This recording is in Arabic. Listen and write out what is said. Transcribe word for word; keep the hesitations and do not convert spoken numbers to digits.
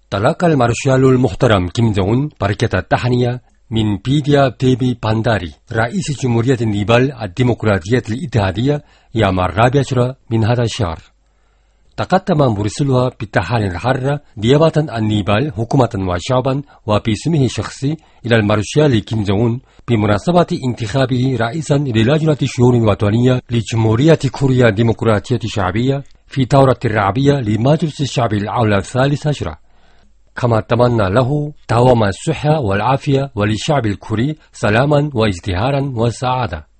تلقى المارشال المحترم كيم جونغ أون بركة التحنية من بيديا تيبي بانداري رئيس جمهورية النيبال الديمقراطية الاتحادية يوم الرابع عشر من هذا الشهر. تقدم مرسلها بالتحاليل الحارة نيابة عن النيبال حكومة وشعبا وباسمه الشخصي إلى المارشال كيم جونغ أون بمناسبة انتخابه رئيسا للجنة الشؤون الوطنية لجمهورية كوريا الديمقراطية الشعبية في الدورة الرابعة لمجلس الشعب الأعلى الثالث عشر. كما تمنى له دوام الصحة والعافية وللشعب الكوري سلاما وازدهارا وسعادة.